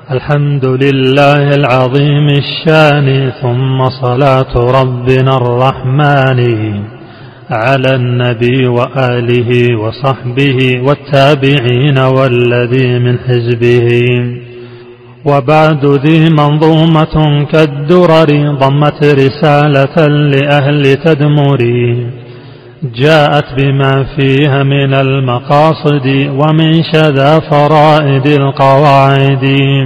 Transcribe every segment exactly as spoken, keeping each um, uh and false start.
الحمد لله العظيم الشان، ثم صلاة ربنا الرحمن على النبي وآله وصحبه والتابعين والذي من حزبه. وبعد، ذي منظومة كالدرر ضمت رسالة لأهل تدمري، جاءت بما فيها من المقاصد ومن شذا فرائد القواعد.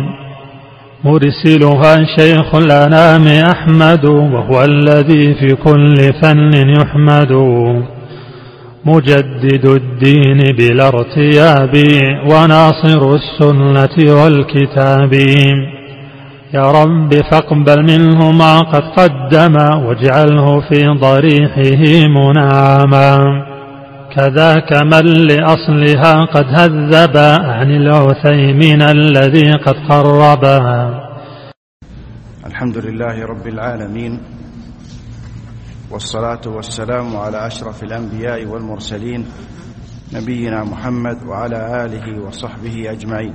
مرسلها شيخ الأنام أحمد، وهو الذي في كل فن يحمد، مجدد الدين بلا ارتياب وناصر السنة والكتاب. يا رب فاقبل منه ما قد قدم، واجعله في ضريحه منعما، كذاك من لأصلها قد هذب عن العثيمين الذي قد قربها. الحمد لله رب العالمين، والصلاة والسلام على أشرف الأنبياء والمرسلين نبينا محمد وعلى آله وصحبه أجمعين.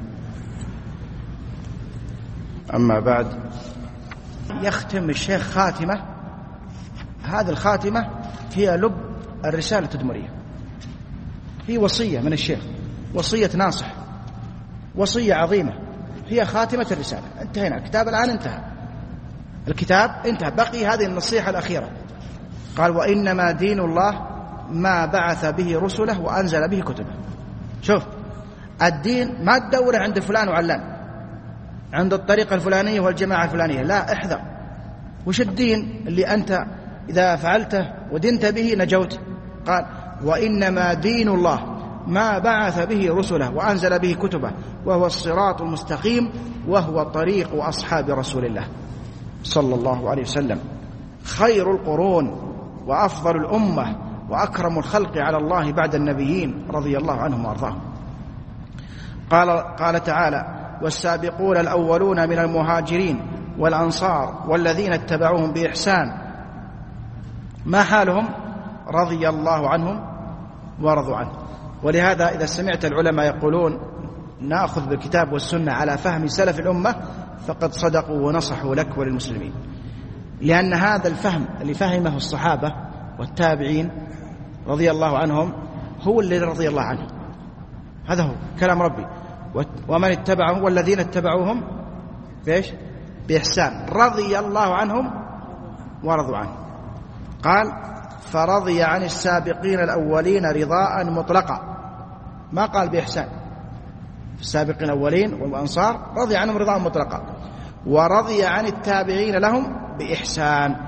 أما بعد، يختم الشيخ خاتمة، هذه الخاتمة هي لب الرسالة التدمرية، هي وصية من الشيخ، وصية ناصح، وصية عظيمة، هي خاتمة الرسالة. انتهينا الكتاب الآن، انتهى الكتاب، انتهى، بقي هذه النصيحة الأخيرة. قال: وإنما دين الله ما بعث به رسله وأنزل به كتبه. شوف، الدين ما تدور عند فلان وعلان، عند الطريقة الفلانية والجماعة الفلانية، لا، احذر. وش الدين اللي أنت إذا فعلته ودنت به نجوت؟ قال: وإنما دين الله ما بعث به رسله وأنزل به كتبه، وهو الصراط المستقيم، وهو طريق أصحاب رسول الله صلى الله عليه وسلم، خير القرون وأفضل الأمة وأكرم الخلق على الله بعد النبيين رضي الله عنهم وأرضاهم. قال, قال تعالى: والسابقون الأولون من المهاجرين والأنصار والذين اتبعوهم بإحسان ما حالهم؟ رضي الله عنهم ورضوا عنه. ولهذا إذا سمعت العلماء يقولون نأخذ بالكتاب والسنة على فهم سلف الأمة، فقد صدقوا ونصحوا لك وللمسلمين، لأن هذا الفهم اللي فهمه الصحابة والتابعين رضي الله عنهم هو اللي رضي الله عنه. هذا هو كلام ربي: ومن اتبعهم والذين اتبعوهم بإيش؟ بإحسان رضي الله عنهم ورضوا عنه. قال: فرضي عن السابقين الأولين رضاء مطلقا، ما قال بإحسان. السابقين الأولين والأنصار رضي عنهم رضاء مطلقا، ورضي عن التابعين لهم بإحسان،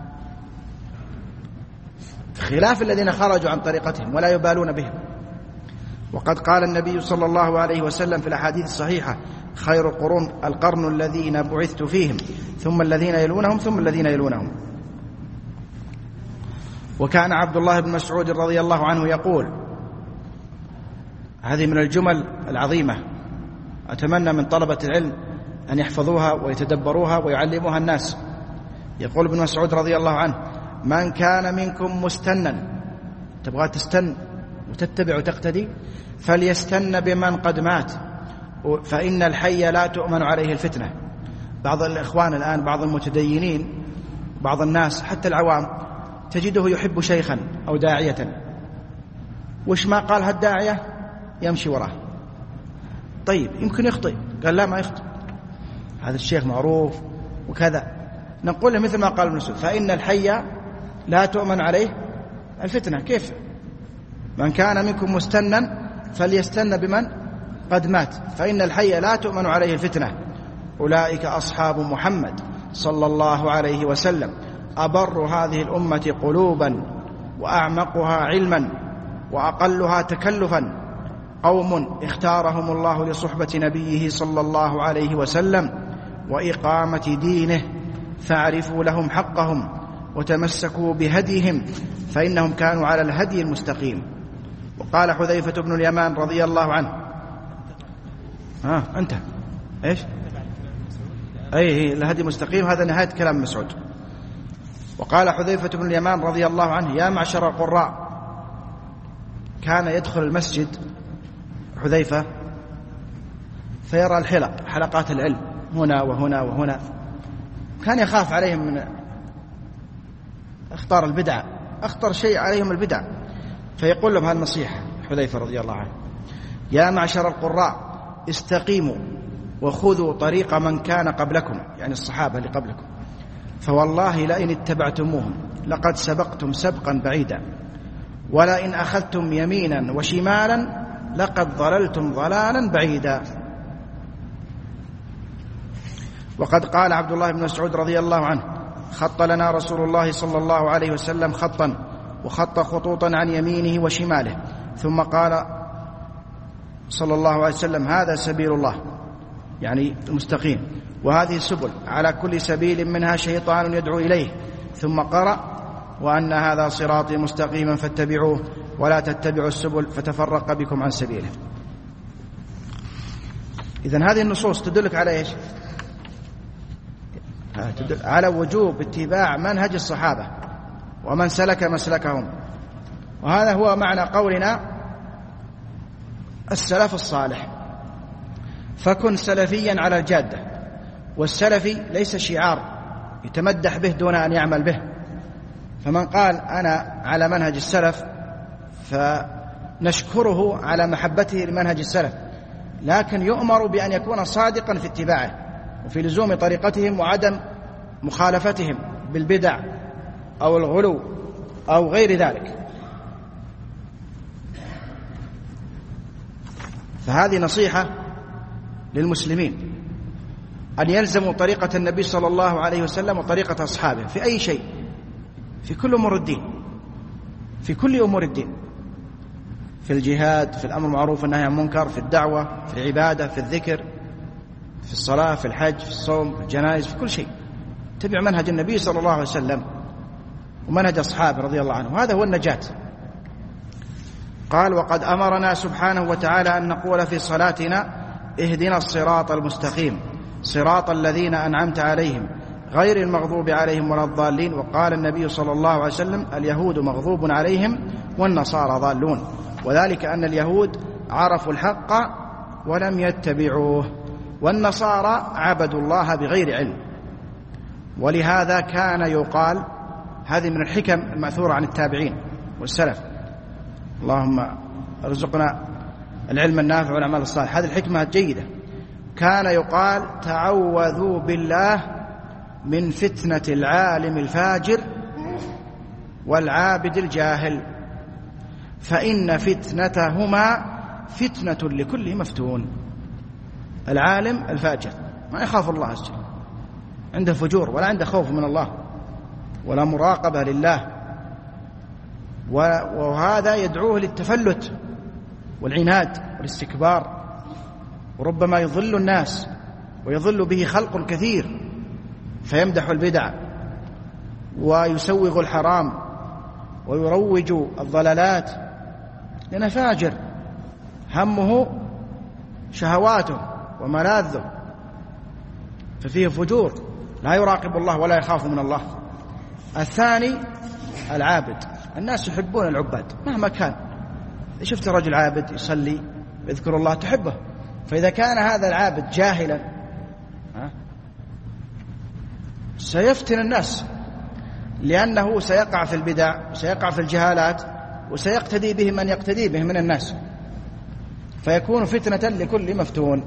خلاف الذين خرجوا عن طريقتهم ولا يبالون بهم. وقد قال النبي صلى الله عليه وسلم في الأحاديث الصحيحة: خير القرون القرن الذين بعثت فيهم، ثم الذين يلونهم، ثم الذين يلونهم. وكان عبد الله بن مسعود رضي الله عنه يقول، هذه من الجمل العظيمة أتمنى من طلبة العلم أن يحفظوها ويتدبروها ويعلموها الناس. يقول ابن مسعود رضي الله عنه: من كان منكم مستنا، تبغى تستن وتتبع وتقتدي، فليستن بمن قد مات، فإن الحي لا تؤمن عليه الفتنة. بعض الإخوان الآن، بعض المتدينين، بعض الناس حتى العوام، تجده يحب شيخا أو داعية، وش ما قال هالداعية يمشي وراه. طيب يمكن يخطئ، قال لا ما يخطئ، هذا الشيخ معروف وكذا. نقول له مثل ما قال ابن مسعود: فإن الحي لا تؤمن عليه الفتنة. كيف؟ من كان منكم مستنا فليستن بمن قد مات، فإن الحي لا تؤمن عليه الفتنة. أولئك أصحاب محمد صلى الله عليه وسلم، أبر هذه الأمة قلوبا وأعمقها علما وأقلها تكلفا، قوم اختارهم الله لصحبة نبيه صلى الله عليه وسلم وإقامة دينه، فاعرفوا لهم حقهم وتمسكوا بهديهم، فإنهم كانوا على الهدي المستقيم. وقال حذيفة بن اليمان رضي الله عنه: ها أنت إيش؟ أي الهدي المستقيم، هذا نهاية كلام مسعود. وقال حذيفة بن اليمان رضي الله عنه: يا معشر القراء. كان يدخل المسجد حذيفة فيرى الحلق، حلقات العلم هنا وهنا وهنا، كان يخاف عليهم من اخطار البدعة، أخطر شيء عليهم البدع. فيقول لهم هالنصيحة حذيفة رضي الله عنه: يا معشر القراء استقيموا وخذوا طريق من كان قبلكم، يعني الصحابة اللي قبلكم، فوالله لئن اتبعتموهم لقد سبقتم سبقا بعيدا، ولئن أخذتم يمينا وشمالا لقد ضللتم ضلالا بعيدا. وقد قال عبد الله بن مسعود رضي الله عنه: خط لنا رسول الله صلى الله عليه وسلم خطا وخط خطوطا عن يمينه وشماله، ثم قال صلى الله عليه وسلم: هذا سبيل الله، يعني المستقيم، وهذه السبل، على كل سبيل منها شيطان يدعو إليه، ثم قرأ: وأن هذا صراطي مستقيما فاتبعوه ولا تتبعوا السبل فتفرق بكم عن سبيله. إذن هذه النصوص تدلك على إيش؟ تدل على وجوب اتباع منهج الصحابة ومن سلك مسلكهم، وهذا هو معنى قولنا السلف الصالح. فكن سلفيا على الجادة، والسلفي ليس شعار يتمدح به دون أن يعمل به. فمن قال أنا على منهج السلف فنشكره على محبته لمنهج السلف، لكن يؤمر بأن يكون صادقا في اتباعه وفي لزوم طريقتهم وعدم مخالفتهم بالبدع أو الغلو أو غير ذلك. فهذه نصيحة للمسلمين أن يلزموا طريقة النبي صلى الله عليه وسلم وطريقة أصحابه في أي شيء، في كل أمور الدين، في كل أمور الدين، في الجهاد، في الأمر المعروف والنهي عن المنكر، في الدعوة، في العبادة، في الذكر، في الصلاة، في الحج، في الصوم، في الجنائز، في كل شيء تبع منهج النبي صلى الله عليه وسلم ومنهج أصحابه رضي الله عنه، وهذا هو النجاة. قال: وقد أمرنا سبحانه وتعالى أن نقول في صلاتنا: اهدنا الصراط المستقيم صراط الذين أنعمت عليهم غير المغضوب عليهم ولا الضالين. وقال النبي صلى الله عليه وسلم: اليهود مغضوب عليهم والنصارى ضالون، وذلك أن اليهود عرفوا الحق ولم يتبعوه، والنصارى عبدوا الله بغير علم. ولهذا كان يقال، هذه من الحكم المأثورة عن التابعين والسلف، اللهم ارزقنا العلم النافع والأعمال الصالحة، هذه الحكمة جيدة. كان يقال: تعوذوا بالله من فتنة العالم الفاجر والعابد الجاهل، فإن فتنتهما فتنة لكل مفتون. العالم الفاجر ما يخاف الله عز وجل، عنده فجور ولا عنده خوف من الله ولا مراقبة لله، وهذا يدعوه للتفلت والعناد والاستكبار، وربما يضل الناس ويضل به خلق كثير، فيمدح البدع ويسوغ الحرام ويروج الضلالات، لأنه فاجر همه شهواته وملاذه، ففيه فجور، لا يراقب الله ولا يخاف من الله. الثاني العابد، الناس يحبون العباد مهما كان، شفت رجل عابد يصلي يذكر الله تحبه، فإذا كان هذا العابد جاهلا سيفتن الناس، لأنه سيقع في البدع وسيقع في الجهالات وسيقتدي به من يقتدي به من الناس، فيكون فتنة لكل مفتون.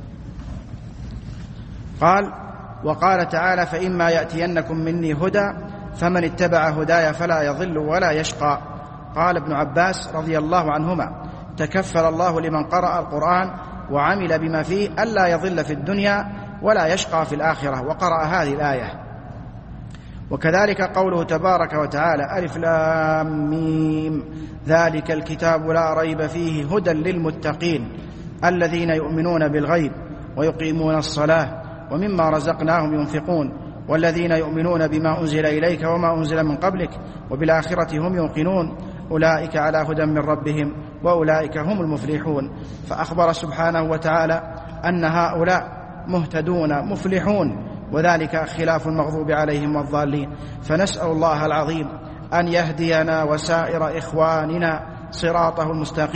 قال: وقال تعالى: فإما يأتينكم مني هدى فمن اتبع هدايا فلا يضل ولا يشقى. قال ابن عباس رضي الله عنهما: تكفل الله لمن قرأ القرآن وعمل بما فيه ألا يضل في الدنيا ولا يشقى في الآخرة، وقرأ هذه الآية. وكذلك قوله تبارك وتعالى: ألف لام ميم ذلك الكتاب لا ريب فيه هدى للمتقين الذين يؤمنون بالغيب ويقيمون الصلاة ومما رزقناهم ينفقون والذين يؤمنون بما أنزل إليك وما أنزل من قبلك وبالآخرة هم يوقنون أولئك على هدى من ربهم وأولئك هم المفلحون. فأخبر سبحانه وتعالى أن هؤلاء مهتدون مفلحون، وذلك خلاف المغضوب عليهم والضالين. فنسأل الله العظيم أن يهدينا وسائر إخواننا صراطه المستقيم،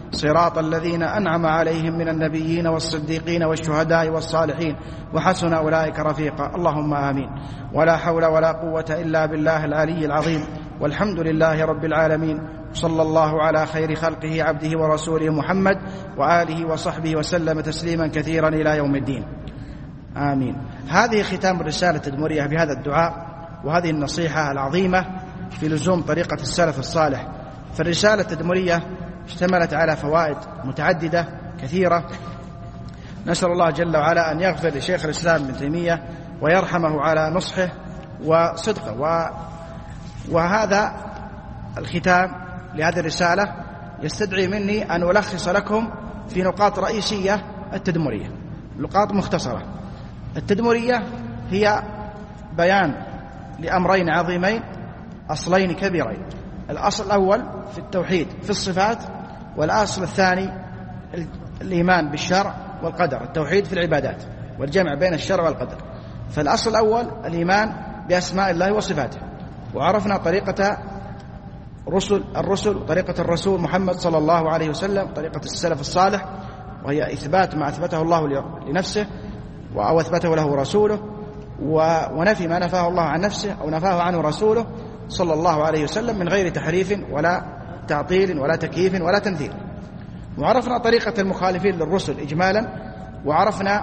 صراط الذين أنعم عليهم من النبيين والصديقين والشهداء والصالحين وحسن أولئك رفيقا. اللهم آمين. ولا حول ولا قوة إلا بالله العلي العظيم، والحمد لله رب العالمين، صلى الله على خير خلقه عبده ورسوله محمد وآله وصحبه وسلم تسليما كثيرا إلى يوم الدين. آمين. هذه ختام الرسالة التدمرية بهذا الدعاء وهذه النصيحة العظيمة في لزوم طريقة السلف الصالح. فالرسالة التدمرية اشتملت على فوائد متعددة كثيرة، نسأل الله جل وعلا أن يغفر لشيخ الإسلام ابن تيمية ويرحمه على نصحه وصدقه. و... وهذا الختام لهذه الرسالة يستدعي مني أن ألخص لكم في نقاط رئيسية التدمرية، نقاط مختصرة. التدمرية هي بيان لأمرين عظيمين، أصلين كبيرين. الأصل الأول في التوحيد في الصفات، والأصل الثاني الإيمان بالشرع والقدر، التوحيد في العبادات والجمع بين الشرع والقدر. فالأصل الأول الإيمان بأسماء الله وصفاته، وعرفنا طريقة رسل الرسل وطريقة الرسول محمد صلى الله عليه وسلم، طريقة السلف الصالح، وهي إثبات ما أثبته الله لنفسه أو أثبته له رسوله، ونفي ما نفاه الله عن نفسه أو نفاه عنه رسوله صلى الله عليه وسلم من غير تحريف ولا تعطيل ولا تكييف ولا تمثيل. وعرفنا طريقة المخالفين للرسل إجمالا، وعرفنا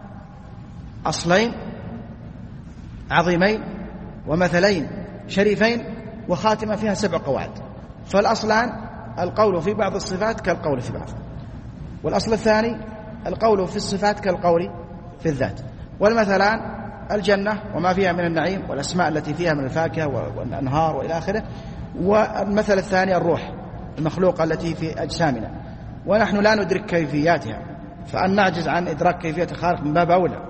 أصلين عظيمين ومثلين شريفين وخاتمة فيها سبع قواعد. فالأصلان القول في بعض الصفات كالقول في بعض، والأصل الثاني القول في الصفات كالقول في الذات، والمثلان الجنة وما فيها من النعيم والأسماء التي فيها من الفاكهة والأنهار وإلى آخره، والمثل الثاني الروح المخلوقة التي في أجسامنا، ونحن لا ندرك كيفياتها، فأن نعجز عن إدراك كيفية الخالق من باب أولى.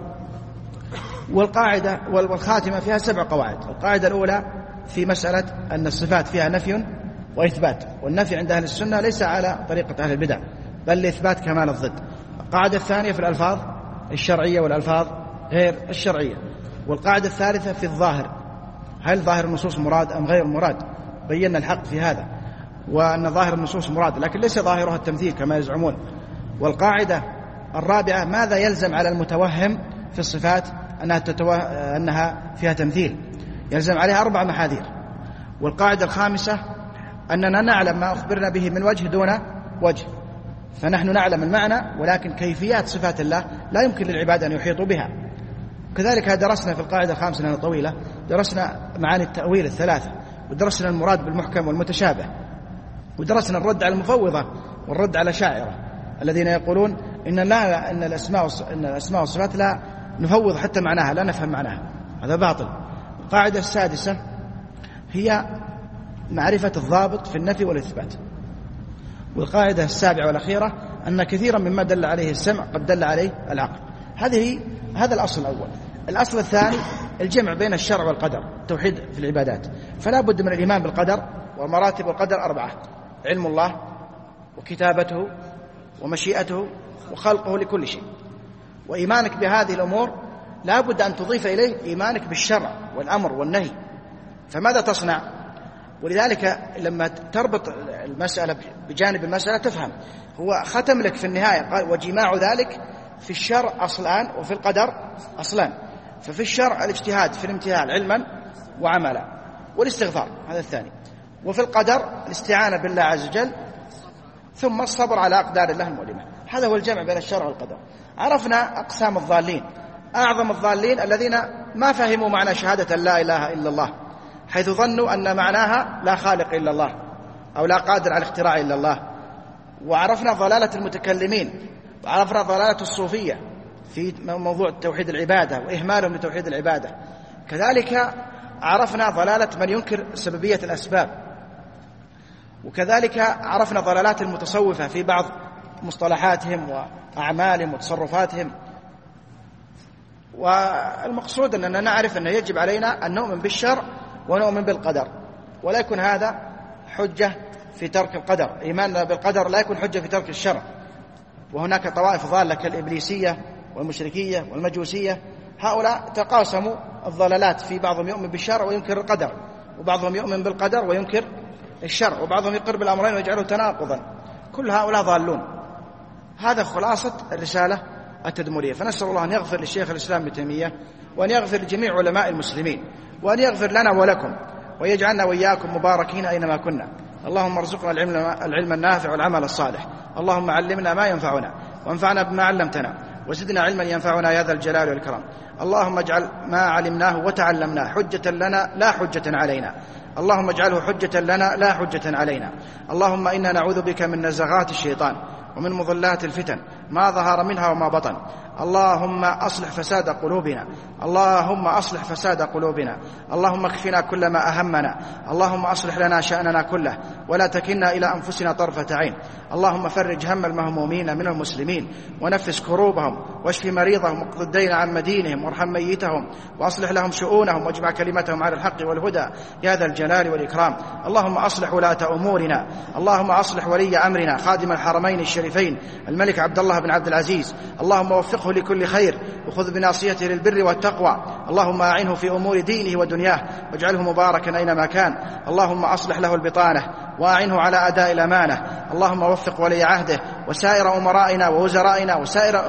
والقاعدة والخاتمة فيها سبع قواعد. القاعدة الأولى في مسألة أن الصفات فيها نفي وإثبات، والنفي عند أهل السنة ليس على طريقة أهل البدع بل لإثبات كمال الضد. القاعدة الثانية في الألفاظ الشرعية والألفاظ غير الشرعية. والقاعدة الثالثة في الظاهر، هل ظاهر النصوص مراد أم غير مراد؟ بينا الحق في هذا، وأن ظاهر النصوص مراد لكن ليس ظاهرها التمثيل كما يزعمون. والقاعدة الرابعة ماذا يلزم على المتوهم في الصفات أنها, تتوه... أنها فيها تمثيل، يلزم عليها أربع محاذير. والقاعدة الخامسة أننا نعلم ما أخبرنا به من وجه دون وجه، فنحن نعلم المعنى ولكن كيفيات صفات الله لا يمكن للعباد أن يحيطوا بها. كذلك درسنا في القاعدة الخامسة لأنها طويلة، درسنا معاني التأويل الثلاثة، ودرسنا المراد بالمحكم والمتشابه، ودرسنا الرد على المفوضة والرد على شاعرة الذين يقولون إن لا إن الأسماء إن الأسماء والصفات لا نفوض حتى معناها، لا نفهم معناها، هذا باطل. القاعدة السادسة هي معرفة الضابط في النفي والإثبات. والقاعدة السابعة والأخيرة أن كثيرا مما دل عليه السمع قد دل عليه العقل. هذه هذا الأصل الأول. الأصل الثاني الجمع بين الشرع والقدر، التوحيد في العبادات. فلا بد من الإيمان بالقدر، ومراتب القدر أربعة: علم الله وكتابته ومشيئته وخلقه لكل شيء. وإيمانك بهذه الأمور لا بد أن تضيف إليه إيمانك بالشرع والأمر والنهي. فماذا تصنع؟ ولذلك لما تربط المسألة بجانب المسألة تفهم. هو ختم لك في النهاية قال وجماع ذلك في الشرع أصلان وفي القدر أصلان. ففي الشرع الاجتهاد في الامتثال علما وعملا والاستغفار، هذا الثاني. وفي القدر الاستعانة بالله عز وجل، ثم الصبر على أقدار الله المؤلمة. هذا هو الجمع بين الشرع والقدر. عرفنا أقسام الضالين. أعظم الضالين الذين ما فهموا معنى شهادة لا إله إلا الله، حيث ظنوا أن معناها لا خالق إلا الله أو لا قادر على الاختراع إلا الله. وعرفنا ضلالة المتكلمين، وعرفنا ضلالة الصوفية في موضوع توحيد العبادة وإهمالهم لتوحيد العبادة. كذلك عرفنا ضلالة من ينكر سببية الأسباب. وكذلك عرفنا ضلالات المتصوفة في بعض مصطلحاتهم وأعمالهم وتصرفاتهم. والمقصود أننا نعرف أنه يجب علينا أن نؤمن بالشرع ونؤمن بالقدر، ولا يكون هذا حجة في ترك القدر. إيماننا بالقدر لا يكون حجة في ترك الشرع. وهناك طوائف ضالة كالإبليسية والمشركية والمجوسية، هؤلاء تقاسموا الضلالات، في بعضهم يؤمن بالشرع وينكر القدر، وبعضهم يؤمن بالقدر وينكر الشرع، وبعضهم يقر بالأمرين ويجعله تناقضا. كل هؤلاء ضالون. هذا خلاصة الرسالة التدمرية. فنسأل الله أن يغفر للشيخ الإسلام ابن تيمية، وأن يغفر لجميع علماء المسلمين، وأن يغفر لنا ولكم، ويجعلنا وإياكم مباركين أينما كنا. اللهم ارزقنا العلم, العلم النافع والعمل الصالح. اللهم علمنا ما ينفعنا، وانفعنا بما علمتنا، وزدنا علما ينفعنا يا ذا الجلال والإكرام. اللهم اجعل ما علمناه وتعلمناه حجة لنا لا حجة علينا. اللهم اجعله حجة لنا لا حجة علينا. اللهم إنا نعوذ بك من نزغات الشيطان ومن مضلات الفتن ما ظهر منها وما بطن. اللهم أصلح فساد قلوبنا، اللهم أصلح فساد قلوبنا. اللهم اكفنا كل ما أهمنا. اللهم أصلح لنا شأننا كله، ولا تكلنا إلى أنفسنا طرفة عين. اللهم فرج هم المهمومين من المسلمين، ونفس كروبهم، واشف مريضهم، واقض الدين عن مدينهم، وارحم ميتهم، وأصلح لهم شؤونهم، واجمع كلمتهم على الحق والهدى يا ذا الجلال والإكرام. اللهم أصلح ولاة أمورنا. اللهم أصلح ولي أمرنا خادم الحرمين الشريفين الملك عبد الله بن عبد العزيز. اللهم وفقه لكل خير، وخذ بناصيته للبر والتقوى. اللهم أعنه في أمور دينه ودنياه، واجعله مباركا أينما كان. اللهم أصلح له البطانة، وأعنه على أداء الأمانة. اللهم وفق ولي عهده وسائر أمرائنا ووزرائنا وسائر,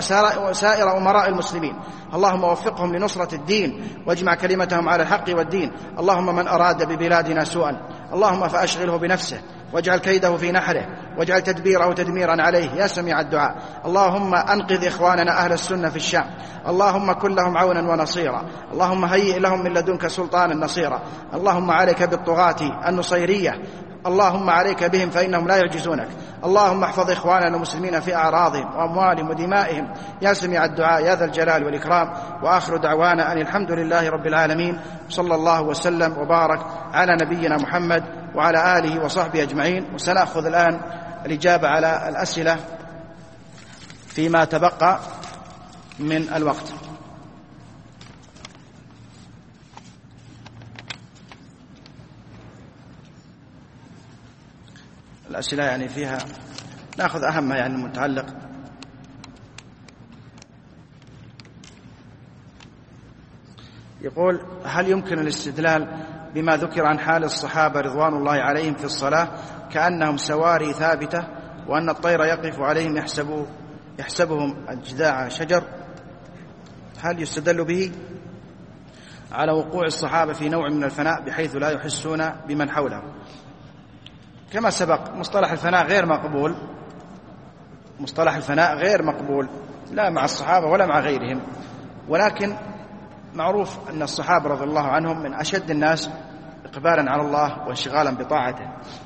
وسائر أمراء المسلمين. اللهم وفقهم لنصرة الدين، واجمع كلمتهم على الحق والدين. اللهم من أراد ببلادنا سوءا اللهم فأشغله بنفسه، واجعل كيده في نحره، واجعل تدبيره تدميرا عليه يا سميع الدعاء. اللهم أنقذ إخواننا أهل السنة في الشام. اللهم كن لهم عونا ونصيرا. اللهم هيئ لهم من لدنك سلطانا نصيرا. اللهم عليك بالطغاة النصيرية، اللهم عليك بهم فإنهم لا يعجزونك. اللهم احفظ إخواننا المسلمين في أعراضهم وأموالهم ودمائهم يا سميع الدعاء يا ذا الجلال والإكرام. وآخر دعوانا أن الحمد لله رب العالمين، صلى الله وسلم وبارك على نبينا محمد وعلى آله وصحبه أجمعين. وسنأخذ الآن الإجابة على الأسئلة فيما تبقى من الوقت. الأسئلة يعني فيها نأخذ أهمها، يعني المتعلق يقول: هل يمكن الاستدلال بما ذكر عن حال الصحابة رضوان الله عليهم في الصلاة كأنهم سواري ثابتة، وأن الطير يقف عليهم يحسب يحسبهم أجذاع شجر؟ هل يستدل به على وقوع الصحابة في نوع من الفناء بحيث لا يحسون بمن حولهم؟ كما سبق، مصطلح الفناء غير مقبول، مصطلح الفناء غير مقبول لا مع الصحابة ولا مع غيرهم، ولكن معروف أن الصحابة رضي الله عنهم من أشد الناس إقبالا على الله وانشغالا بطاعته.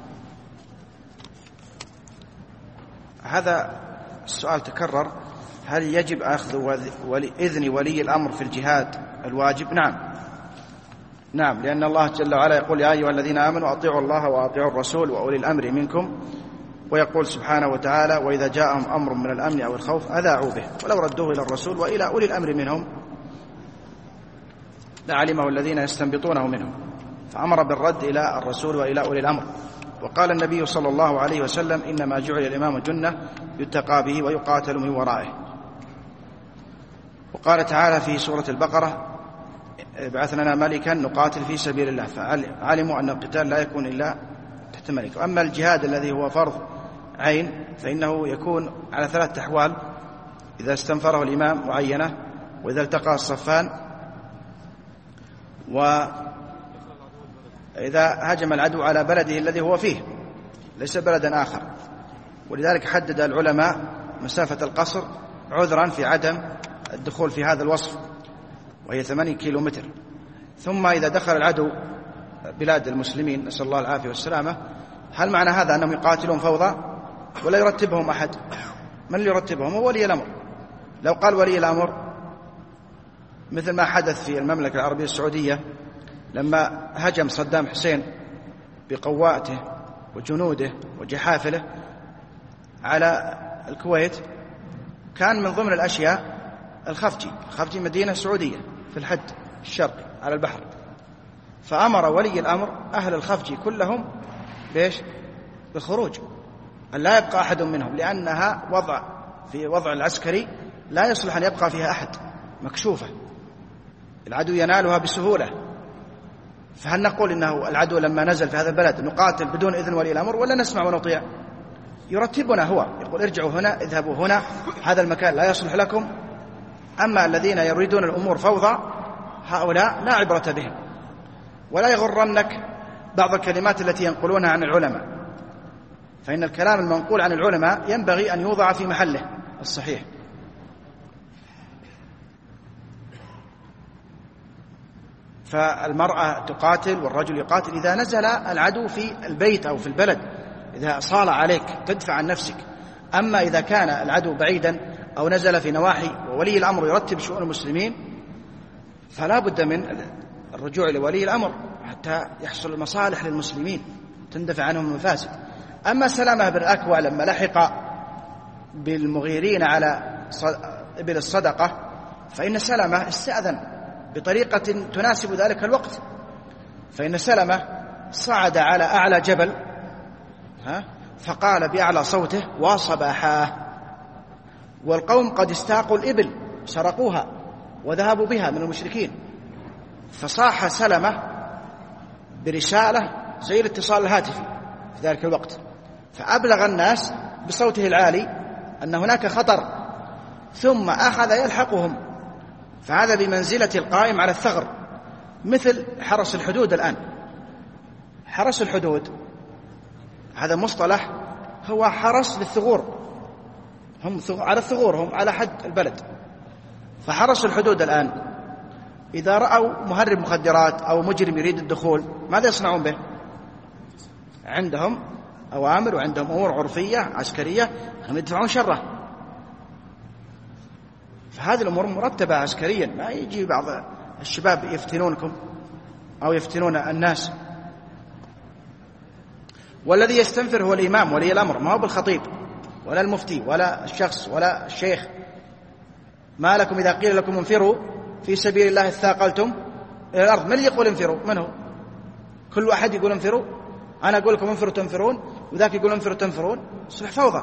هذا السؤال تكرر: هل يجب أخذ ولي إذن ولي الأمر في الجهاد الواجب؟ نعم نعم لأن الله جل وعلا يقول: يا أيها الذين آمنوا أطيعوا الله وأطيعوا الرسول وأولي الأمر منكم. ويقول سبحانه وتعالى: وإذا جاءهم أمر من الأمن أو الخوف أذاعوا به ولو ردوه إلى الرسول وإلى أولي الأمر منهم لعلمه الذين يستنبطونه منهم. فأمر بالرد إلى الرسول وإلى أولي الأمر. وقال النبي صلى الله عليه وسلم: إنما جعل الإمام جنة يتقى به ويقاتل من ورائه. وقال تعالى في سورة البقرة: ابعث لنا ملكا نقاتل في سبيل الله. فعلموا أن القتال لا يكون إلا تحت ملك. وأما الجهاد الذي هو فرض عين فإنه يكون على ثلاثة أحوال: إذا استنفره الإمام معينة، وإذا التقى الصفان، وإذا هجم العدو على بلده الذي هو فيه ليس بلدا آخر. ولذلك حدد العلماء مسافة القصر عذرا في عدم الدخول في هذا الوصف، وهي ثمانية كيلو متر. ثم إذا دخل العدو بلاد المسلمين نسأل الله العافية والسلامة، هل معنى هذا أنهم يقاتلون فوضى ولا يرتبهم أحد؟ من اللي يرتبهم؟ هو ولي الأمر. لو قال ولي الأمر مثل ما حدث في المملكة العربية السعودية لما هجم صدام حسين بقواته وجنوده وجحافله على الكويت، كان من ضمن الأشياء الخفجي. الخفجي مدينة سعودية في الحد الشرقي على البحر. فأمر ولي الأمر أهل الخفجي كلهم بإيش؟ بالخروج، أن لا يبقى أحد منهم، لأنها وضع في وضع العسكري لا يصلح أن يبقى فيها أحد، مكشوفة، العدو ينالها بسهولة. فهل نقول إنه العدو لما نزل في هذا البلد نقاتل بدون إذن ولي الأمر، ولا نسمع ونطيع؟ يرتبنا هو، يقول ارجعوا هنا، اذهبوا هنا، هذا المكان لا يصلح لكم. أما الذين يريدون الأمور فوضى هؤلاء لا عبرة بهم. ولا يغرنك بعض الكلمات التي ينقلونها عن العلماء، فإن الكلام المنقول عن العلماء ينبغي أن يوضع في محله الصحيح. فالمرأة تقاتل والرجل يقاتل إذا نزل العدو في البيت أو في البلد، إذا صال عليك تدفع عن نفسك. أما إذا كان العدو بعيدا أو نزل في نواحي وولي الأمر يرتب شؤون المسلمين، فلا بد من الرجوع لولي الأمر حتى يحصل المصالح للمسلمين تندفع عنهم المفاسد. أما سلامة بن الأكوع لما لحق بالمغيرين على إبل الصدقة، فإن سلامة استأذن بطريقة تناسب ذلك الوقت. فإن سلامة صعد على أعلى جبل فقال بأعلى صوته وصباحاه، والقوم قد استاقوا الإبل سرقوها وذهبوا بها من المشركين. فصاح سلمة برسالة زي الاتصال الهاتفي في ذلك الوقت، فأبلغ الناس بصوته العالي أن هناك خطر، ثم أخذ يلحقهم. فهذا بمنزلة القائم على الثغر، مثل حرس الحدود الآن. حرس الحدود هذا مصطلح هو حرس للثغور، هم على الثغور، هم على حد البلد. فحرس الحدود الآن إذا رأوا مهرب مخدرات أو مجرم يريد الدخول ماذا يصنعون به؟ عندهم أوامر وعندهم أمور عرفية عسكرية هم يدفعون شره. فهذه الأمور مرتبة عسكريا، ما يجي بعض الشباب يفتنونكم أو يفتنون الناس. والذي يستنفر هو الإمام ولي الأمر، ما هو بالخطيب ولا المفتي ولا الشخص ولا الشيخ. ما لكم إذا قيل لكم انفروا في سبيل الله اثاقلتم إلى الأرض؟ من يقول انفروا؟ من هو؟ كل واحد يقول انفروا. أنا أقول لكم انفروا تنفرون، وذاك يقول انفروا تنفرون. صلح فوضى،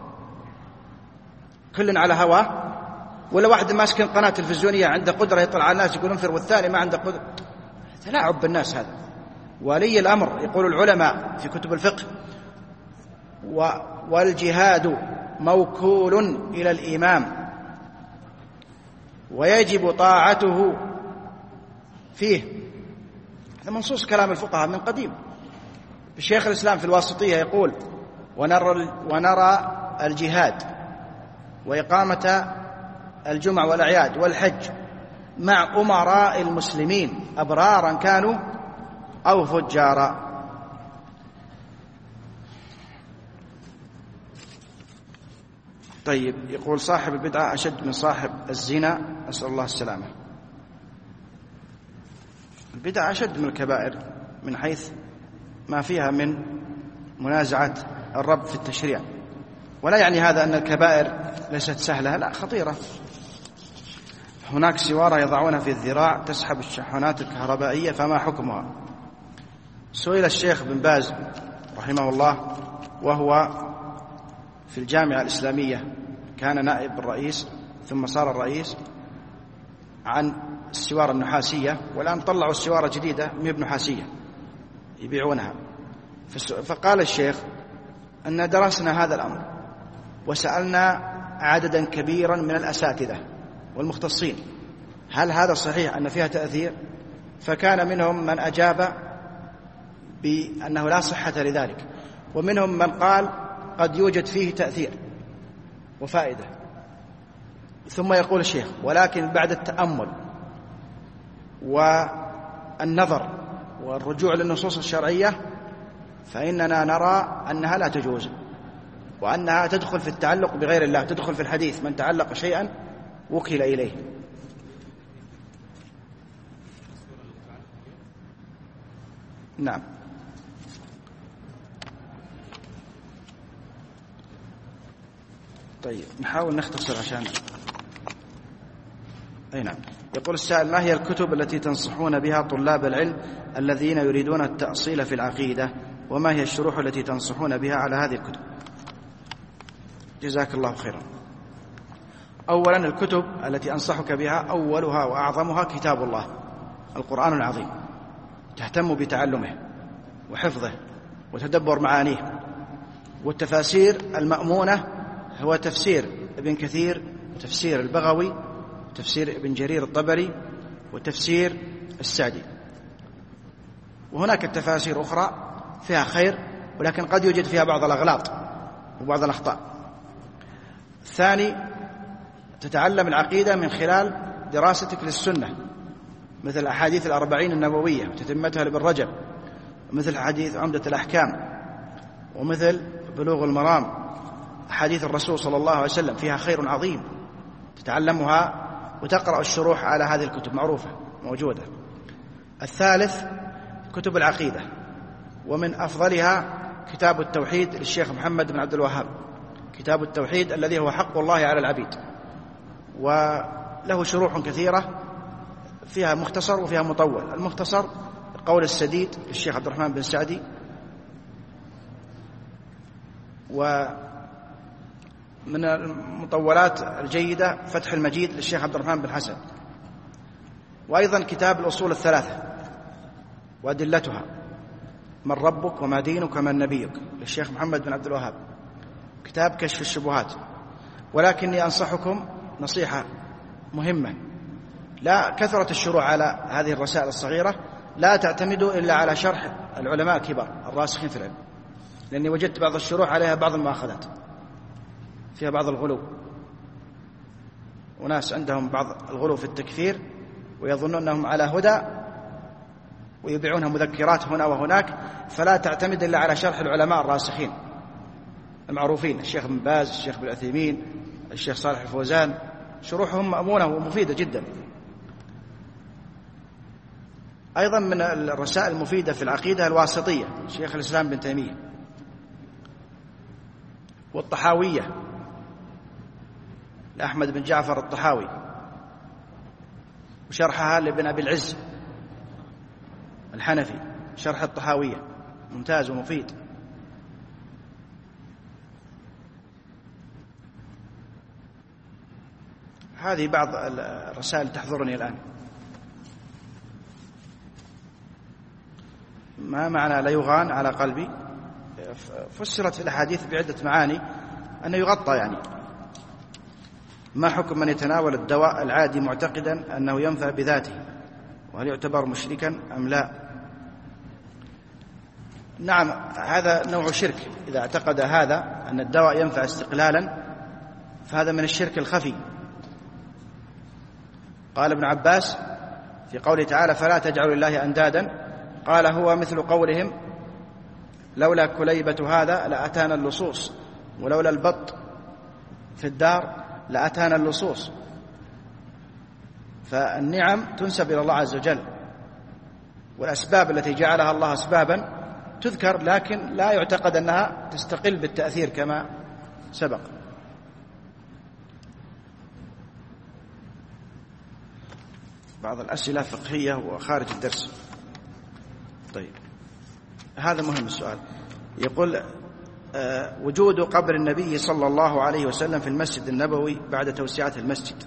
كل على هواه. ولا واحد ماسك قناة تلفزيونية عنده قدرة يطلع على الناس يقول انفر، والثاني ما عنده قدرة. تلاعب بالناس هذا. ولي الأمر يقول العلماء في كتب الفقه والجهاد موكول إلى الإمام ويجب طاعته فيه. هذا منصوص كلام الفقهاء من قديم. الشيخ الإسلام في الواسطية يقول ونرى, ونرى الجهاد وإقامة الجمع والأعياد والحج مع أمراء المسلمين أبرارا كانوا أو فجارا. طيب، يقول صاحب البدعة أشد من صاحب الزنا، أسأل الله السلامة. البدعة أشد من الكبائر من حيث ما فيها من منازعة الرب في التشريع، ولا يعني هذا أن الكبائر ليست سهلة، لا، خطيرة. هناك سوارة يضعونها في الذراع تسحب الشحنات الكهربائية، فما حكمها؟ سئل الشيخ بن باز رحمه الله وهو في الجامعة الإسلامية، كان نائب الرئيس ثم صار الرئيس، عن السوارة النحاسية، والآن طلعوا السوارة جديدة مهب نحاسية يبيعونها. فقال الشيخ أن درسنا هذا الأمر وسألنا عددا كبيرا من الأساتذة والمختصين هل هذا صحيح أن فيها تأثير؟ فكان منهم من أجاب بأنه لا صحة لذلك، ومنهم من قال قد يوجد فيه تأثير وفائدة. ثم يقول الشيخ ولكن بعد التأمل والنظر والرجوع للنصوص الشرعية فإننا نرى أنها لا تجوز، وأنها تدخل في التعلق بغير الله، تدخل في الحديث من تعلق شيئا وكل إليه. نعم. طيب، نحاول نختصر عشان أي نعم. يقول السائل ما هي الكتب التي تنصحون بها طلاب العلم الذين يريدون التأصيل في العقيدة، وما هي الشروح التي تنصحون بها على هذه الكتب؟ جزاك الله خيرا. أولا الكتب التي أنصحك بها أولها وأعظمها كتاب الله القرآن العظيم، تهتم بتعلمه وحفظه وتدبر معانيه. والتفاسير المأمونة هو تفسير ابن كثير وتفسير البغوي وتفسير ابن جرير الطبري وتفسير السعدي. وهناك التفاسير أخرى فيها خير، ولكن قد يوجد فيها بعض الأغلاط وبعض الأخطاء. الثاني، تتعلم العقيدة من خلال دراستك للسنة، مثل أحاديث الأربعين النووية وتتمتها لابن رجب، ومثل حديث عمدة الأحكام، ومثل بلوغ المرام، أحاديث الرسول صلى الله عليه وسلم فيها خير عظيم تتعلمها وتقرأ الشروح على هذه الكتب، معروفة موجودة. الثالث، كتب العقيدة، ومن أفضلها كتاب التوحيد للشيخ محمد بن عبد الوهاب، كتاب التوحيد الذي هو حق الله على العبيد، وله شروح كثيرة فيها مختصر وفيها مطول. المختصر قول السديد للشيخ عبد الرحمن بن سعدي، ومن المطولات الجيدة فتح المجيد للشيخ عبد الرحمن بن حسن، وأيضا كتاب الأصول الثلاثة وأدلتها، من ربك وما دينك ومن نبيك للشيخ محمد بن عبد الوهاب، كتاب كشف الشبهات. ولكني أنصحكم نصيحة مهمة، لا كثرة الشروع على هذه الرسائل الصغيرة لا تعتمدوا إلا على شرح العلماء الكبار الراسخين في العلم، لأني وجدت بعض الشروح عليها بعض المؤاخذات، فيها بعض الغلو، وناس عندهم بعض الغلو في التكفير ويظنون أنهم على هدى ويبيعونها مذكرات هنا وهناك، فلا تعتمد إلا على شرح العلماء الراسخين المعروفين، الشيخ بن باز، الشيخ بن عثيمين، الشيخ صالح الفوزان، شروحهم مأمونة ومفيدة جدا. أيضا من الرسائل المفيدة في العقيدة الواسطية شيخ الإسلام بن تيمية، والطحاوية لأحمد بن جعفر الطحاوي، وشرحها لابن أبي العز الحنفي، شرح الطحاوية ممتاز ومفيد. هذه بعض الرسائل تحضرني الآن. ما معنى لا يغان على قلبي؟ فسرت في الأحاديث بعدة معاني، أنه يغطى، يعني ما حكم من يتناول الدواء العادي معتقدا أنه ينفع بذاته، وهل يعتبر مشركا أم لا؟ نعم، هذا نوع شرك، إذا اعتقد هذا أن الدواء ينفع استقلالا فهذا من الشرك الخفي. قال ابن عباس في قوله تعالى فلا تجعلوا لله أندادا، قال هو مثل قولهم لولا كليبة هذا لأتانا اللصوص، ولولا البط في الدار لأتانا اللصوص. فالنعم تنسب إلى الله عز وجل، والأسباب التي جعلها الله أسبابا تذكر، لكن لا يعتقد أنها تستقل بالتأثير كما سبق. بعض الأسئلة فقهية وخارج الدرس. طيب، هذا مهم السؤال. يقول أه وجود قبر النبي صلى الله عليه وسلم في المسجد النبوي بعد توسعة المسجد،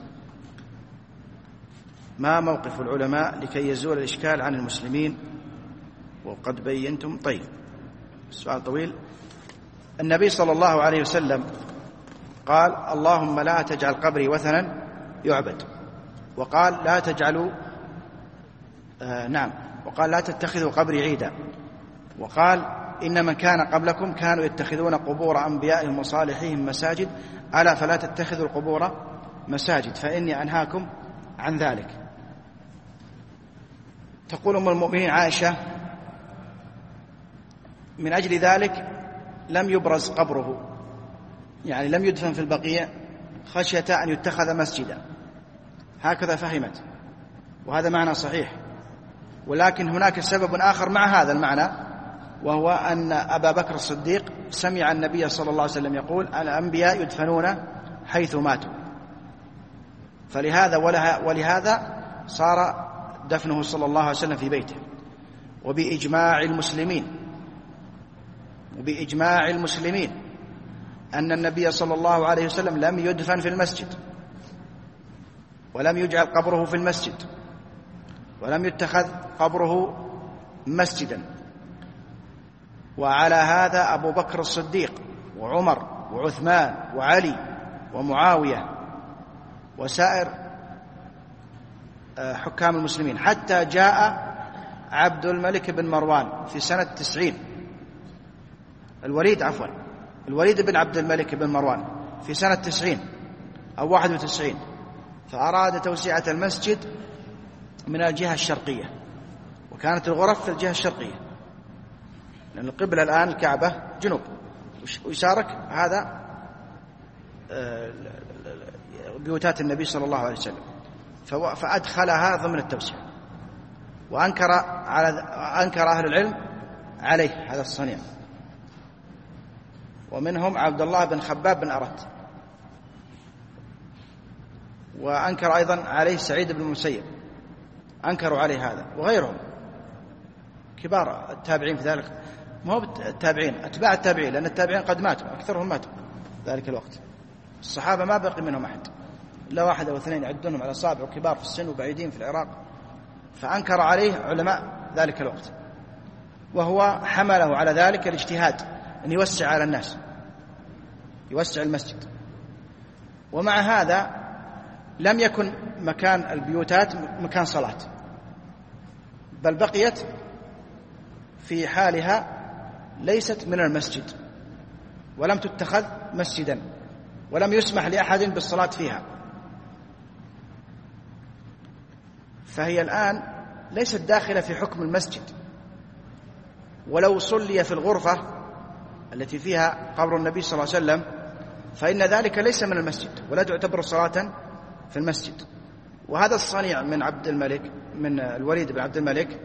ما موقف العلماء لكي يزول الإشكال عن المسلمين وقد بينتم؟ طيب، السؤال طويل. النبي صلى الله عليه وسلم قال اللهم لا تجعل قبري وثنا يعبد، وقال لا تجعلوا آه نعم وقال لا تتخذوا قبري عيدا، وقال إن من كان قبلكم كانوا يتخذون قبور أنبيائهم وصالحيهم مساجد، ألا فلا تتخذوا القبور مساجد فإني أنهاكم عن ذلك. تقول أم المؤمنين عائشة من أجل ذلك لم يبرز قبره، يعني لم يدفن في البقيع خشية أن يتخذ مسجدا، هكذا فهمت، وهذا معنى صحيح. ولكن هناك سبب آخر مع هذا المعنى، وهو أن أبا بكر الصديق سمع النبي صلى الله عليه وسلم يقول الأنبياء يدفنون حيث ماتوا، فلهذا ولهذا صار دفنه صلى الله عليه وسلم في بيته. وبإجماع المسلمين وبإجماع المسلمين أن النبي صلى الله عليه وسلم لم يدفن في المسجد، ولم يجعل قبره في المسجد، ولم يتخذ قبره مسجدا. وعلى هذا أبو بكر الصديق وعمر وعثمان وعلي ومعاوية وسائر حكام المسلمين، حتى جاء عبد الملك بن مروان في سنة تسعين، الوليد عفوا الوليد بن عبد الملك بن مروان في سنة تسعين أو واحد وتسعين، فأراد توسعة المسجد من الجهة الشرقية، وكانت الغرف في الجهة الشرقية، لأن القبلة الآن الكعبة جنوب، ويشارك هذا بيوتات النبي صلى الله عليه وسلم، فأدخلها ضمن التوسعة، وأنكر على أنكر أهل العلم عليه هذا الصنيع، ومنهم عبد الله بن خباب بن أرت، وأنكر أيضا عليه سعيد بن المسيب، أنكروا عليه هذا، وغيرهم كبار التابعين في ذلك، ما هو التابعين، أتباع التابعين، لأن التابعين قد ماتوا، أكثرهم ماتوا ذلك الوقت، الصحابة ما بقي منهم أحد إلا واحد أو اثنين يعدونهم على أصابع، وكبار في السن وبعيدين في العراق، فأنكر عليه علماء ذلك الوقت، وهو حمله على ذلك الاجتهاد أن يوسع على الناس، يوسع المسجد. ومع هذا لم يكن مكان البيوتات مكان صلاة، بل بقيت في حالها ليست من المسجد، ولم تتخذ مسجدا، ولم يسمح لأحد بالصلاة فيها، فهي الآن ليست داخلة في حكم المسجد. ولو صلي في الغرفة التي فيها قبر النبي صلى الله عليه وسلم فإن ذلك ليس من المسجد، ولا تعتبر صلاة في المسجد. وهذا الصنيع من عبد الملك من الوليد بن عبد الملك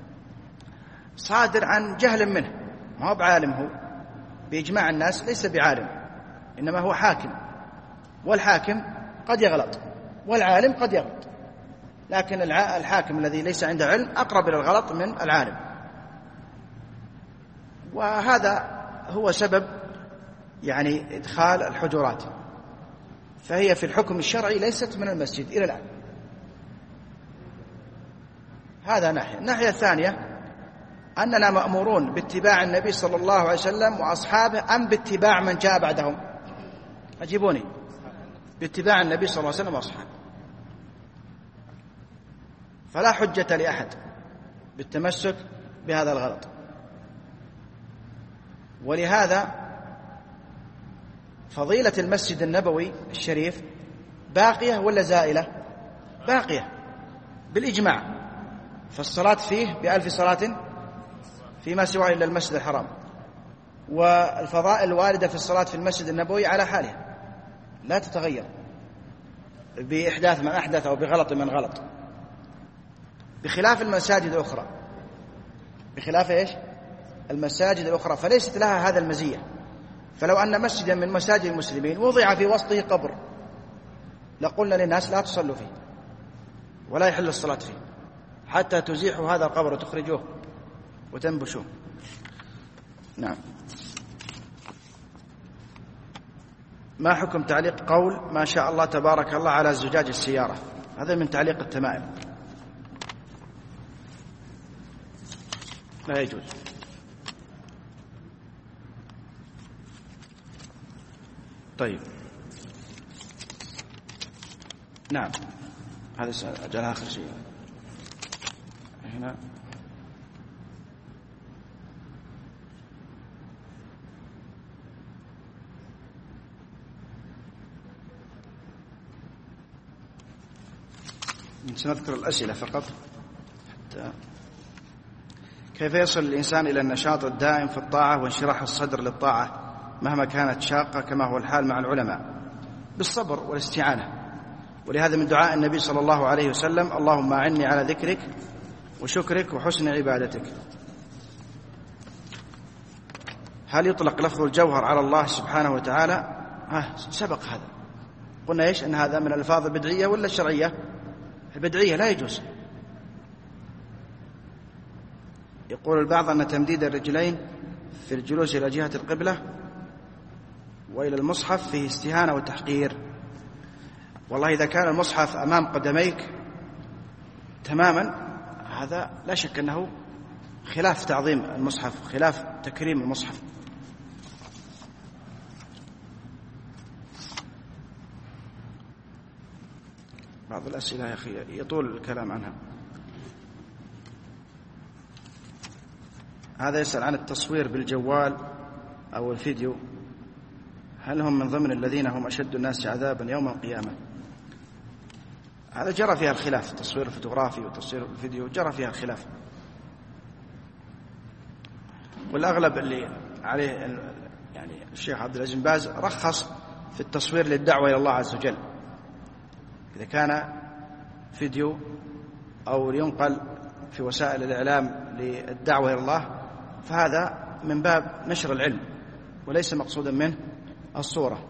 صادر عن جهل منه، ما هو بعالم، هو بإجماع الناس ليس بعالم، إنما هو حاكم، والحاكم قد يغلط والعالم قد يغلط، لكن الحاكم الذي ليس عنده علم أقرب إلى الغلط من العالم، وهذا هو سبب يعني إدخال الحجرات، فهي في الحكم الشرعي ليست من المسجد إلى الآن. هذا ناحية. الناحية الثانية أننا مأمورون باتباع النبي صلى الله عليه وسلم وأصحابه أم باتباع من جاء بعدهم؟ أجيبوني. باتباع النبي صلى الله عليه وسلم وأصحابه، فلا حجة لأحد بالتمسك بهذا الغلط. ولهذا فضيلة المسجد النبوي الشريف باقية ولا زائلة؟ باقية بالإجماع، فالصلاة فيه بألف صلاة فيما سواه إلا المسجد الحرام، والفضائل الواردة في الصلاة في المسجد النبوي على حالها لا تتغير بإحداث من أحدث أو بغلط من غلط، بخلاف المساجد الأخرى، بخلاف إيش؟ المساجد الأخرى، فليست لها هذا المزية. فلو أن مسجدا من مساجد المسلمين وضع في وسطه قبر لقلنا للناس لا تصلوا فيه ولا يحل الصلاة فيه حتى تزيحوا هذا القبر وتخرجوه وتنبشوه. نعم. ما حكم تعليق قول ما شاء الله تبارك الله على زجاج السيارة؟ هذا من تعليق التمائم، لا يجوز. طيب نعم، هذا أجل آخر شيء هنا. سنذكر الأسئلة فقط حتى. كيف يصل الإنسان إلى النشاط الدائم في الطاعة وانشراح الصدر للطاعة مهما كانت شاقة كما هو الحال مع العلماء؟ بالصبر والاستعانة. ولهذا من دعاء النبي صلى الله عليه وسلم اللهم أعني على ذكرك وشكرك وحسن عبادتك. هل يطلق لفظ الجوهر على الله سبحانه وتعالى؟ ها سبق هذا، قلنا إيش؟ أن هذا من الألفاظ البدعية ولا الشرعية؟ البدعية لا يجوز. يقول البعض أن تمديد الرجلين في الجلوس إلى جهة القبلة وإلى المصحف فيه استهانة وتحقير. والله إذا كان المصحف أمام قدميك تماما هذا لا شك أنه خلاف تعظيم المصحف، خلاف تكريم المصحف. بعض الأسئلة يا أخي يطول الكلام عنها. هذا يسأل عن التصوير بالجوال أو الفيديو، هل هم من ضمن الذين هم أشد الناس عذابا يوم القيامة؟ هذا جرى فيها الخلاف، التصوير الفوتوغرافي والتصوير الفيديو جرى فيها الخلاف، والأغلب اللي عليه يعني الشيخ عبد العزيز بن باز رخص في التصوير للدعوة إلى الله عز وجل، إذا كان فيديو أو ينقل في وسائل الإعلام للدعوة إلى الله فهذا من باب نشر العلم وليس مقصودا منه الصورة.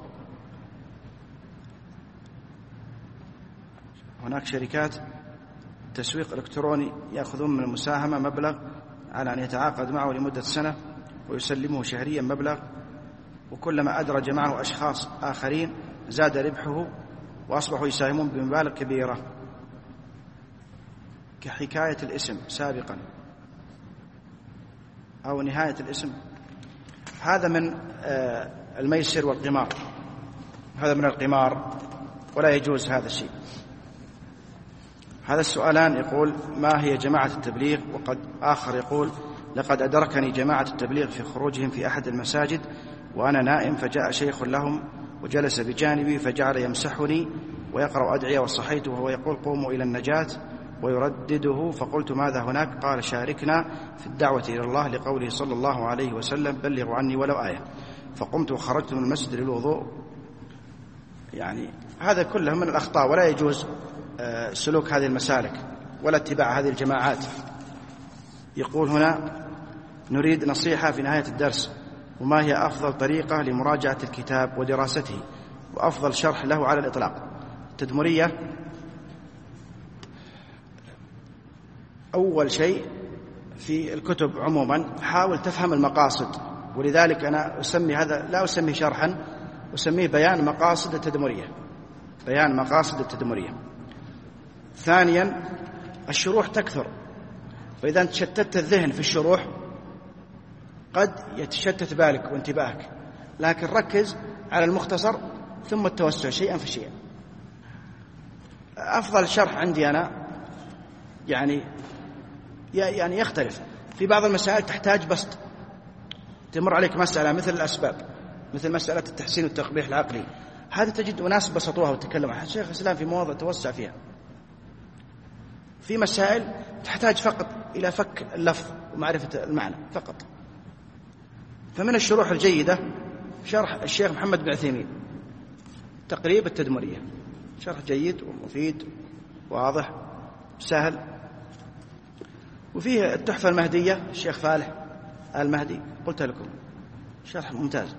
هناك شركات تسويق إلكتروني يأخذون من المساهمة مبلغ على أن يتعاقد معه لمدة سنة ويسلمه شهريا مبلغ، وكلما أدرج معه أشخاص آخرين زاد ربحه وأصبحوا يساهمون بمبالغ كبيرة، كحكاية الاسم سابقا أو نهاية الاسم. هذا من الميسر والقمار، هذا من القمار ولا يجوز هذا الشيء. هذا السؤالان يقول ما هي جماعة التبليغ، وقد آخر يقول لقد أدركني جماعة التبليغ في خروجهم في أحد المساجد وأنا نائم، فجاء شيخ لهم وجلس بجانبي فجعل يمسحني ويقرأ أدعية وصحيته وهو يقول قوموا إلى النجاة ويردده، فقلت ماذا هناك؟ قال شاركنا في الدعوة إلى الله لقوله صلى الله عليه وسلم بلغوا عني ولو آية، فقمت وخرجت من المسجد للوضوء. يعني هذا كله من الأخطاء، ولا يجوز سلوك هذه المسالك ولا اتباع هذه الجماعات. يقول هنا نريد نصيحة في نهاية الدرس، وما هي أفضل طريقة لمراجعة الكتاب ودراسته وأفضل شرح له على الإطلاق؟ التدمرية أول شيء في الكتب عموما حاول تفهم المقاصد، ولذلك أنا أسمي هذا لا أسميه شرحا، أسميه بيان مقاصد التدمرية، بيان مقاصد التدمرية. ثانيا الشروح تكثر، فإذا تشتت الذهن في الشروح قد يتشتت بالك وانتباهك، لكن ركز على المختصر ثم التوسع شيئا فشيئا. أفضل شرح عندي أنا يعني يعني يختلف، في بعض المسائل تحتاج بسط، تمر عليك مسألة مثل الأسباب، مثل مسألة التحسين والتقبيح العقلي، هذا تجد أناس بسطوها وتكلموا عنها، الشيخ الإسلام في مواضع توسع فيها. في مسائل تحتاج فقط إلى فك اللفظ ومعرفة المعنى فقط. فمن الشروح الجيدة شرح الشيخ محمد بن عثيمين تقريب التدمرية، شرح جيد ومفيد واضح سهل. وفيه التحفة المهدية الشيخ فالح المهدي قلت لكم شرح ممتاز.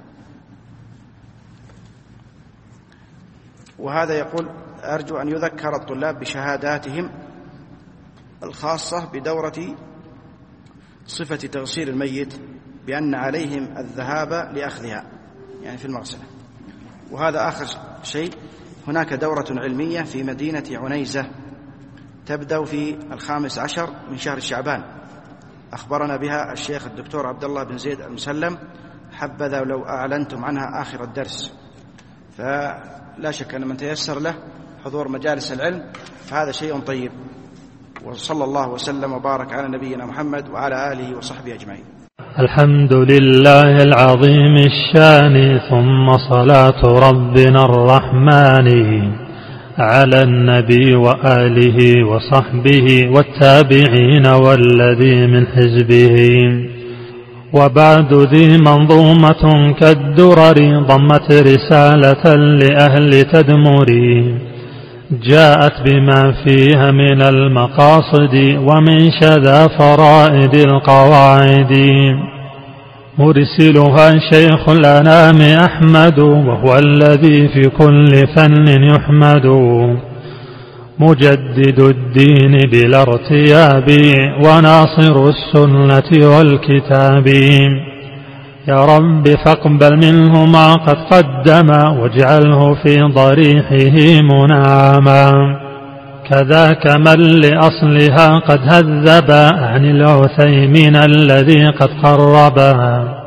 وهذا يقول أرجو أن يذكر الطلاب بشهاداتهم الخاصة بدورة صفة تغسيل الميت بأن عليهم الذهاب لأخذها يعني في المغسلة. وهذا آخر شيء، هناك دورة علمية في مدينة عنيزة تبدأ في الخامس عشر من شهر شعبان، أخبرنا بها الشيخ الدكتور عبد الله بن زيد المسلم، حبذا لو أعلنتم عنها آخر الدرس. فلا شك أن من تيسر له حضور مجالس العلم فهذا شيء طيب. وصلى الله وسلم وبارك على نبينا محمد وعلى آله وصحبه أجمعين. الحمد لله العظيم الشان، ثم صلاة ربنا الرحمن على النبي وآله وصحبه والتابعين والذي من حزبه. وبعد ذي منظومة كالدرر ضمت رسالة لأهل تدمري، جاءت بما فيها من المقاصد ومن شذا فرائد القواعد. مرسلها شيخ الأنام أحمد، وهو الذي في كل فن يحمد، مجدد الدين بلا ارتياب وناصر السنة والكتاب. يا رب فاقبل منه ما قد قدم، واجعله في ضريحه مناما، كذاك من لأصلها قد هذب عن العثيمين الذي قد قربا.